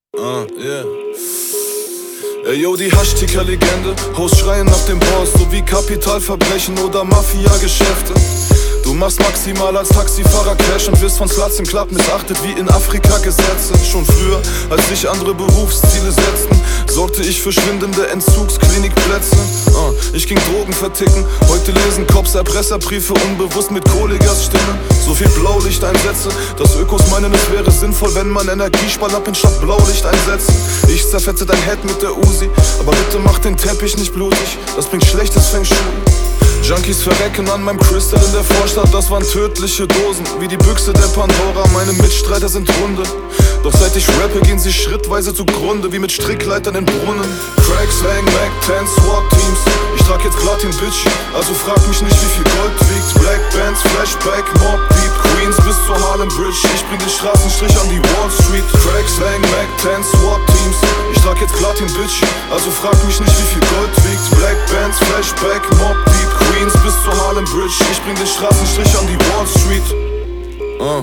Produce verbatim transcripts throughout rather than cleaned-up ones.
Ah, yeah. Ey, yo, die Haschticker-Legende. Host schreien nach dem Boss, so wie Kapitalverbrechen oder Mafia-Geschäfte. Du machst maximal als Taxifahrer Cash und wirst von Sluts im Club missachtet wie in Afrika Gesetze. Schon früher, als sich andere Berufsziele setzten, sorgte ich für schwindende Entzugsklinikplätze. uh, Ich ging Drogen verticken, heute lesen Cops Erpresserbriefe unbewusst mit Kollegas Stimme. So viel Blaulichteinsätze, dass Ökos meinen, es wäre sinnvoll, wenn man Energiesparlampen statt Blaulicht einsetzen. Ich zerfetze dein Head mit der Uzi, aber bitte mach den Teppich nicht blutig, das bringt schlechtes Feng Shui. Junkies verrecken an meinem Crystal in der Vorstadt, das waren tödliche Dosen, wie die Büchse der Pandora, meine Mitstreiter sind runde. Doch seit ich rappe, gehen sie schrittweise zugrunde, wie mit Strickleitern in Brunnen. Crack, Slang, Mac, ten SWAT-Teams, ich trag jetzt Platin, Bitch, also frag mich nicht, wie viel Gold wiegt. Black Bands, Flashback, Mob Deep, Queens bis zur Harlem Bridge, ich bring den Straßenstrich an die Wall Street. Crack, Slang, Mac, ten SWAT-Teams, ich trag jetzt Platin, Bitch, also frag mich nicht, wie viel Gold wiegt. Black Bands, Flashback, Mob Deep, Queens bis zur Harlem Bridge, ich bring den Straßenstrich an die Wall Street. uh.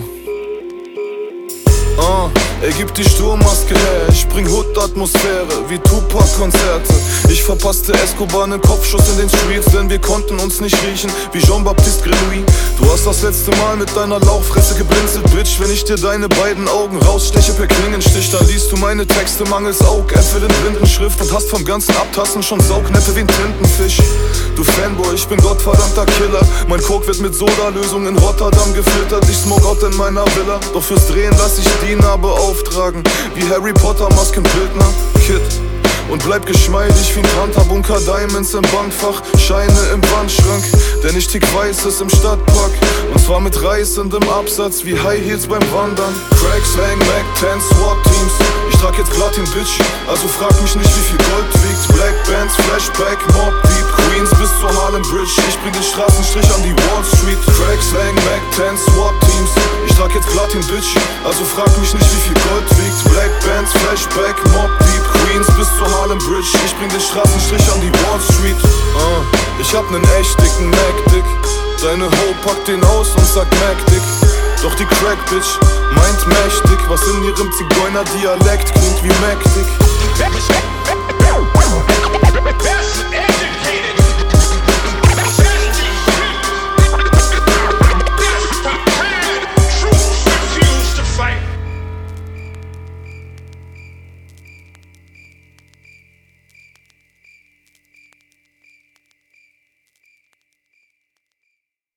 Uh, er gibt die Sturmmaske her, ich bring Hood-Atmosphäre wie Tupac-Konzerte. Ich verpasste Escobar einen Kopfschuss in den Streets, denn wir konnten uns nicht riechen wie Jean-Baptiste Grenouille. Du hast das letzte Mal mit deiner Lauchfresse geblinzelt, Bitch. Wenn ich dir deine beiden Augen raussteche per Klingenstich, dann liest du meine Texte mangels Augäpfel in Blindenschrift und hast vom ganzen Abtasten schon Saugnäpfe wie ein Tintenfisch. Du Fanboy, ich bin gottverdammter Killer. Mein Coke wird mit Sodalösung in Rotterdam gefiltert. Ich smoke out in meiner Villa, doch fürs Drehen lass ich Diener beauftragen, wie Harry Potter Maskenbildner, Kid. Und bleib geschmeidig wie ein Panther-Bunker, Diamonds im Bankfach, Scheine im Wandschrank, denn ich tick Weißes im Stadtpark. Und zwar mit reißendem Absatz wie High Heels beim Wandern. Crack, Slang, Mac, ten SWAT-Teams, ich trag jetzt Platin, Bitch, also frag mich nicht, wie viel Gold wiegt. Black Bands, Flashback, Mob Deep, Queens bis zur Harlem Bridge, ich bring den Straßenstrich an die Wall Street. Crack, Slang, Mac, ten SWAT-Teams, ich trag jetzt Platin, Bitch, also frag mich nicht, wie viel Gold wiegt. Black Bands, Flashback, Mob Deep, Queens bis zur Harlem Bridge, ich bring den Straßenstrich an die Wall Street. uh, Ich hab nen echt dicken Mac-Dick, deine Ho packt den aus und sagt Mac-Dick. Doch die Crack-Bitch meint mächtig, was in ihrem Zigeuner-Dialekt klingt wie Mac-Dick.